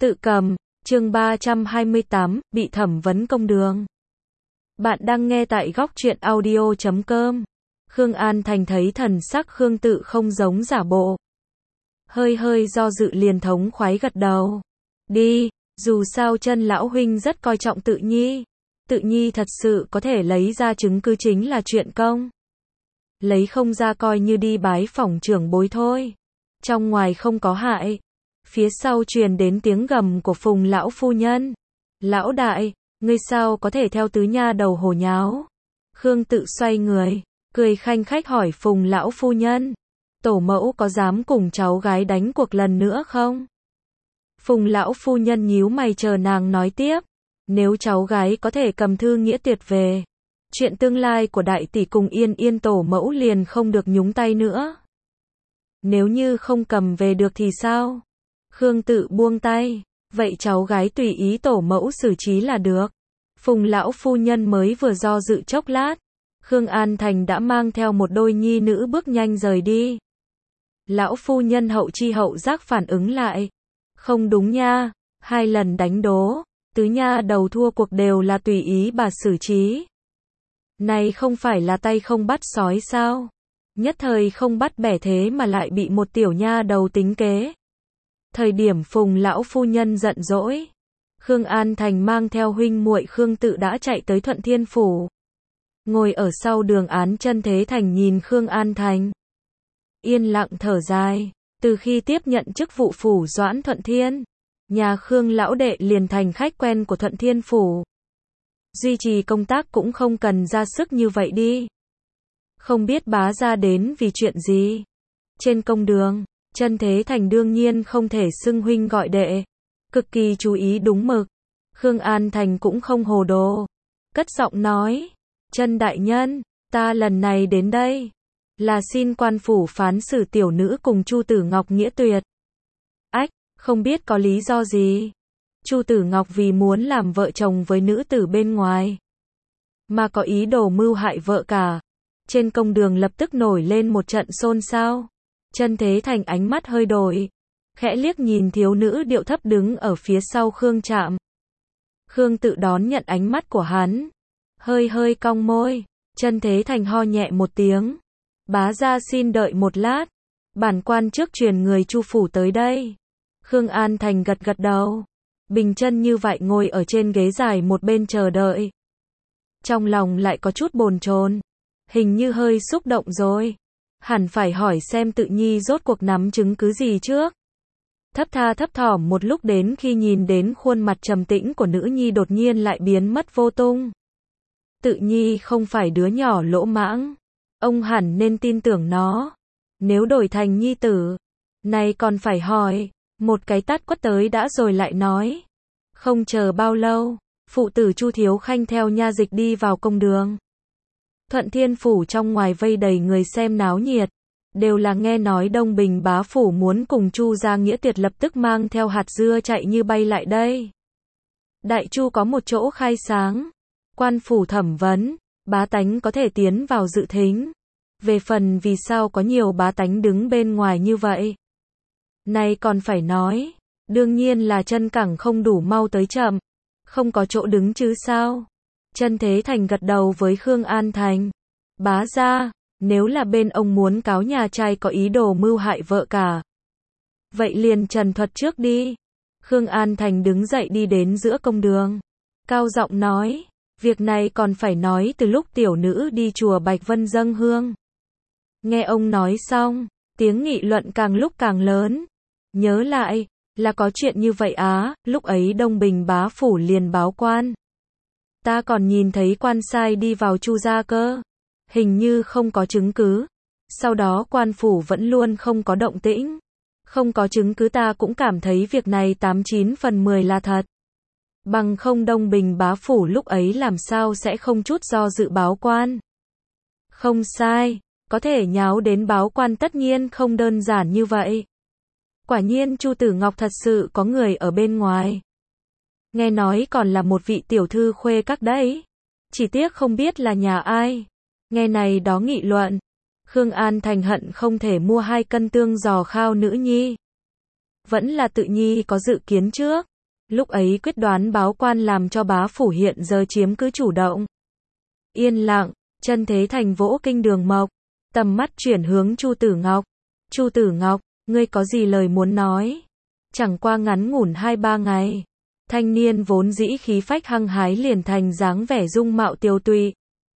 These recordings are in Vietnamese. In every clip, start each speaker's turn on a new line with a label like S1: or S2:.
S1: Tự cầm, chương 328, bị thẩm vấn công đường. Bạn đang nghe tại góc truyện audio.com. Khương An Thành thấy thần sắc Khương Tự không giống giả bộ. Hơi do dự liền thống khoái gật đầu. Đi, dù sao chân lão huynh rất coi trọng Tự Nhi. Tự Nhi thật sự có thể lấy ra chứng cứ chính là chuyện công. Lấy không ra coi như đi bái phỏng trưởng bối thôi. Trong ngoài không có hại. Phía sau truyền đến tiếng gầm của Phùng lão phu nhân. Lão đại, ngươi sao có thể theo tứ nha đầu hồ nháo? Khương Tự xoay người, cười khanh khách hỏi Phùng lão phu nhân. Tổ mẫu có dám cùng cháu gái đánh cuộc lần nữa không? Phùng lão phu nhân nhíu mày chờ nàng nói tiếp. Nếu cháu gái có thể cầm thư nghĩa tuyệt về, chuyện tương lai của đại tỷ cùng Yên Yên tổ mẫu liền không được nhúng tay nữa. Nếu như không cầm về được thì sao? Khương Tự buông tay, vậy cháu gái tùy ý tổ mẫu xử trí là được. Phùng lão phu nhân mới vừa do dự chốc lát, Khương An Thành đã mang theo một đôi nhi nữ bước nhanh rời đi. Lão phu nhân hậu chi hậu giác phản ứng lại. Không đúng nha, 2 lần đánh đố, tứ nha đầu thua cuộc đều là tùy ý bà xử trí. Này không phải là tay không bắt sói sao? Nhất thời không bắt bẻ thế mà lại bị một tiểu nha đầu tính kế. Thời điểm Phùng lão phu nhân giận dỗi, Khương An Thành mang theo huynh muội Khương Tự đã chạy tới Thuận Thiên phủ. Ngồi ở sau đường án Chân Thế Thành nhìn Khương An Thành, yên lặng thở dài. Từ khi tiếp nhận chức vụ phủ doãn Thuận Thiên, nhà Khương lão đệ liền thành khách quen của Thuận Thiên phủ. Duy trì công tác cũng không cần ra sức như vậy đi. Không biết bá gia đến vì chuyện gì. Trên công đường, Chân Thế Thành đương nhiên không thể xưng huynh gọi đệ, cực kỳ chú ý đúng mực. Khương An Thành cũng không hồ đồ, cất giọng nói, Chân đại nhân, ta lần này đến đây là xin quan phủ phán xử tiểu nữ cùng Chu Tử Ngọc nghĩa tuyệt. Ách, không biết có lý do gì. Chu Tử Ngọc vì muốn làm vợ chồng với nữ tử bên ngoài, mà có ý đồ mưu hại vợ cả. Trên công đường lập tức nổi lên một trận xôn xao. Chân Thế Thành ánh mắt hơi đổi, khẽ liếc nhìn thiếu nữ điệu thấp đứng ở phía sau Khương Trạm. Khương Tự đón nhận ánh mắt của hắn, hơi cong môi. Chân Thế Thành ho nhẹ một tiếng. Bá gia xin đợi một lát, bản quan trước truyền người Chu phủ tới đây. Khương An Thành gật đầu, bình chân như vậy ngồi ở trên ghế dài một bên chờ đợi. Trong lòng lại có chút bồn chồn, hình như hơi xúc động rồi. Hẳn phải hỏi xem Tự Nhi rốt cuộc nắm chứng cứ gì trước. Thấp thỏm một lúc đến khi nhìn đến khuôn mặt trầm tĩnh của nữ nhi đột nhiên lại biến mất vô tung. Tự Nhi không phải đứa nhỏ lỗ mãng, ông hẳn nên tin tưởng nó. Nếu đổi thành nhi tử, này còn phải hỏi, một cái tát quất tới đã rồi lại nói. Không chờ bao lâu, phụ tử Chu Thiếu Khanh theo nha dịch đi vào công đường. Thuận Thiên phủ trong ngoài vây đầy người xem náo nhiệt, đều là nghe nói Đông Bình bá phủ muốn cùng Chu gia nghĩa tuyệt, lập tức mang theo hạt dưa chạy như bay lại đây. Đại Chu có một chỗ khai sáng, quan phủ thẩm vấn, bá tánh có thể tiến vào dự thính. Về phần vì sao có nhiều bá tánh đứng bên ngoài như vậy, này còn phải nói, đương nhiên là chân cẳng không đủ mau tới chậm, không có chỗ đứng chứ sao. Chân Thế Thành gật đầu với Khương An Thành. Bá gia, nếu là bên ông muốn cáo nhà trai có ý đồ mưu hại vợ cả, vậy liền trần thuật trước đi. Khương An Thành đứng dậy đi đến giữa công đường, cao giọng nói, việc này còn phải nói từ lúc tiểu nữ đi chùa Bạch Vân dâng hương. Nghe ông nói xong, tiếng nghị luận càng lúc càng lớn. Nhớ lại, là có chuyện như vậy á, lúc ấy Đông Bình bá phủ liền báo quan. Ta còn nhìn thấy quan sai đi vào Chu gia cơ. Hình như không có chứng cứ. Sau đó quan phủ vẫn luôn không có động tĩnh. Không có chứng cứ ta cũng cảm thấy việc này 89 phần 10 là thật. Bằng không Đông Bình bá phủ lúc ấy làm sao sẽ không chút do dự báo quan. Không sai, có thể nháo đến báo quan tất nhiên không đơn giản như vậy. Quả nhiên Chu Tử Ngọc thật sự có người ở bên ngoài. Nghe nói còn là một vị tiểu thư khuê các đấy. Chỉ tiếc không biết là nhà ai. Nghe này đó nghị luận, Khương An Thành hận không thể mua 2 cân tương giò khao nữ nhi. Vẫn là Tự Nhi có dự kiến trước. Lúc ấy quyết đoán báo quan làm cho bá phủ hiện giờ chiếm cứ chủ động. Yên lặng, Chân Thế Thành vỗ kinh Đường Mộc, tầm mắt chuyển hướng Chu Tử Ngọc. Chu Tử Ngọc, ngươi có gì lời muốn nói? Chẳng qua ngắn ngủn 2-3 ngày. Thanh niên vốn dĩ khí phách hăng hái liền thành dáng vẻ dung mạo tiêu tụy.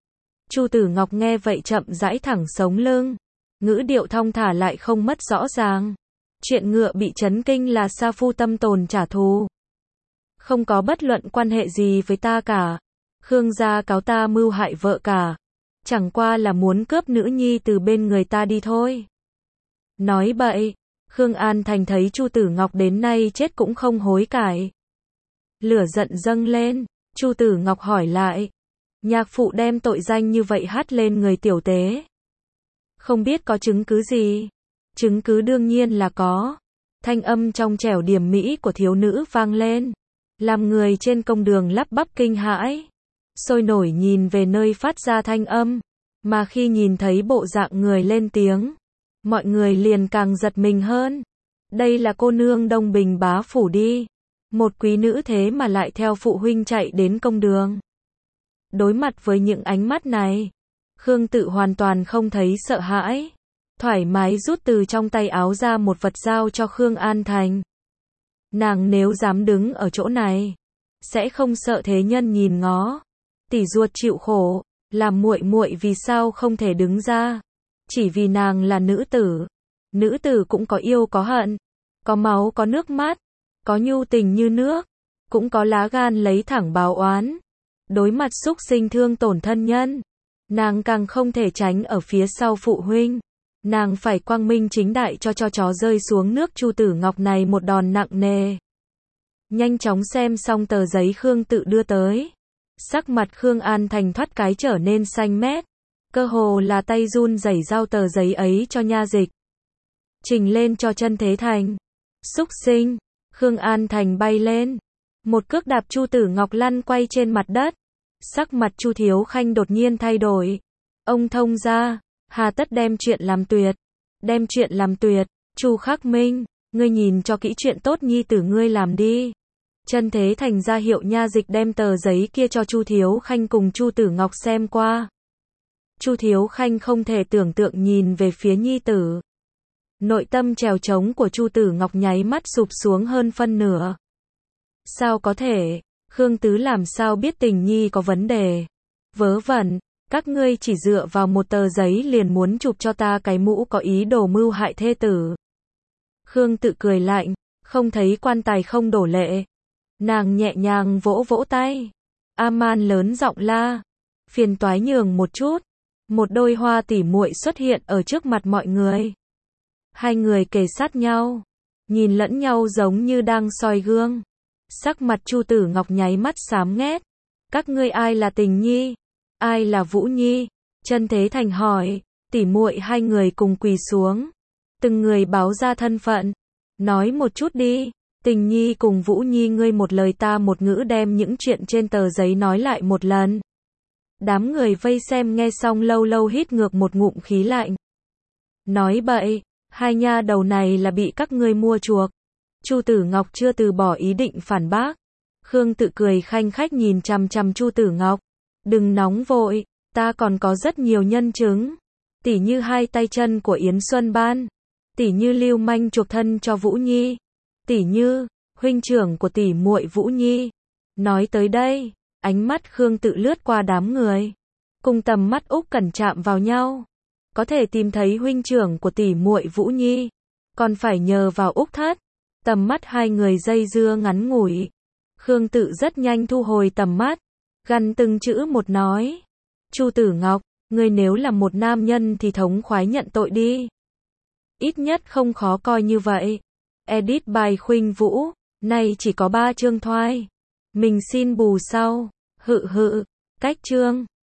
S1: Chu Tử Ngọc nghe vậy chậm rãi thẳng sống lưng. Ngữ điệu thong thả lại không mất rõ ràng. Chuyện ngựa bị chấn kinh là sa phu tâm tồn trả thù. Không có bất luận quan hệ gì với ta cả. Khương gia cáo ta mưu hại vợ cả. Chẳng qua là muốn cướp nữ nhi từ bên người ta đi thôi. Nói bậy. Khương An Thành thấy Chu Tử Ngọc đến nay chết cũng không hối cải. Lửa giận dâng lên. Chu Tử Ngọc hỏi lại. Nhạc phụ đem tội danh như vậy hắt lên người tiểu tế. Không biết có chứng cứ gì? Chứng cứ đương nhiên là có. Thanh âm trong trẻo điềm mỹ của thiếu nữ vang lên. Làm người trên công đường lắp bắp kinh hãi. Sôi nổi nhìn về nơi phát ra thanh âm. Mà khi nhìn thấy bộ dạng người lên tiếng, mọi người liền càng giật mình hơn. Đây là cô nương Đông Bình bá phủ đi. Một quý nữ thế mà lại theo phụ huynh chạy đến công đường. Đối mặt với những ánh mắt này, Khương Tự hoàn toàn không thấy sợ hãi. Thoải mái rút từ trong tay áo ra một vật giao cho Khương An Thành. Nàng nếu dám đứng ở chỗ này, sẽ không sợ thế nhân nhìn ngó. Tỷ ruột chịu khổ, làm muội muội vì sao không thể đứng ra? Chỉ vì nàng là nữ tử. Nữ tử cũng có yêu có hận, có máu có nước mắt, có nhu tình như nước, cũng có lá gan lấy thẳng báo oán. Đối mặt xúc sinh thương tổn thân nhân, nàng càng không thể tránh ở phía sau phụ huynh. Nàng phải quang minh chính đại cho chó rơi xuống nước. Chu Tử Ngọc này một đòn nặng nề. Nhanh chóng xem xong tờ giấy Khương Tự đưa tới. Sắc mặt Khương An Thành thoát cái trở nên xanh mét. Cơ hồ là tay run rẩy giao tờ giấy ấy cho nha dịch. Trình lên cho Chân Thế Thành. Xúc sinh. Khương An Thành bay lên. Một cước đạp Chu Tử Ngọc lăn quay trên mặt đất. Sắc mặt Chu Thiếu Khanh đột nhiên thay đổi. Ông thông gia, hà tất đem chuyện làm tuyệt. Đem chuyện làm tuyệt. Chu Khắc Minh, ngươi nhìn cho kỹ chuyện tốt nhi tử ngươi làm đi. Chân Thế Thành ra hiệu nha dịch đem tờ giấy kia cho Chu Thiếu Khanh cùng Chu Tử Ngọc xem qua. Chu Thiếu Khanh không thể tưởng tượng nhìn về phía nhi tử. Nội tâm trèo trống của Chu Tử Ngọc nháy mắt sụp xuống hơn phân nửa. Sao có thể? Khương Tứ làm sao biết tình nhi có vấn đề? Vớ vẩn, các ngươi chỉ dựa vào một tờ giấy liền muốn chụp cho ta cái mũ có ý đồ mưu hại thê tử. Khương Tự cười lạnh, không thấy quan tài không đổ lệ. Nàng nhẹ nhàng vỗ vỗ tay. A-man lớn giọng la. Phiền toái nhường một chút. Một đôi hoa tỉ muội xuất hiện ở trước mặt mọi người. Hai người kề sát nhau, nhìn lẫn nhau giống như đang soi gương. Sắc mặt Chu Tử Ngọc nháy mắt xám nghét. Các ngươi ai là Tình Nhi? Ai là Vũ Nhi? Chân Thế Thành hỏi. Tỉ muội hai người cùng quỳ xuống. Từng người báo ra thân phận. Nói một chút đi. Tình Nhi cùng Vũ Nhi, ngươi một lời ta một ngữ đem những chuyện trên tờ giấy nói lại một lần. Đám người vây xem nghe xong lâu lâu hít ngược một ngụm khí lạnh. Nói bậy, hai nha đầu này là bị các ngươi mua chuộc. Chu Tử Ngọc chưa từ bỏ ý định phản bác. Khương Tự cười khanh khách nhìn chằm chằm Chu Tử Ngọc. Đừng nóng vội, ta còn có rất nhiều nhân chứng. Tỉ như hai tay chân của Yến Xuân Ban. Tỉ như lưu manh chuộc thân cho Vũ Nhi. Tỉ như, huynh trưởng của tỷ muội Vũ Nhi. Nói tới đây, ánh mắt Khương Tự lướt qua đám người. Cùng tầm mắt Úc Cẩn chạm vào nhau. Có thể tìm thấy huynh trưởng của tỷ muội Vũ Nhi. Còn phải nhờ vào Úc Thất. Tầm mắt hai người dây dưa ngắn ngủi. Khương Tự rất nhanh thu hồi tầm mắt. Gằn từng chữ một nói. Chu Tử Ngọc, ngươi nếu là một nam nhân thì thống khoái nhận tội đi. Ít nhất không khó coi như vậy. Edit bài Khuynh Vũ, nay chỉ có 3 chương thoại. Mình xin bù sau. Hự, cách chương.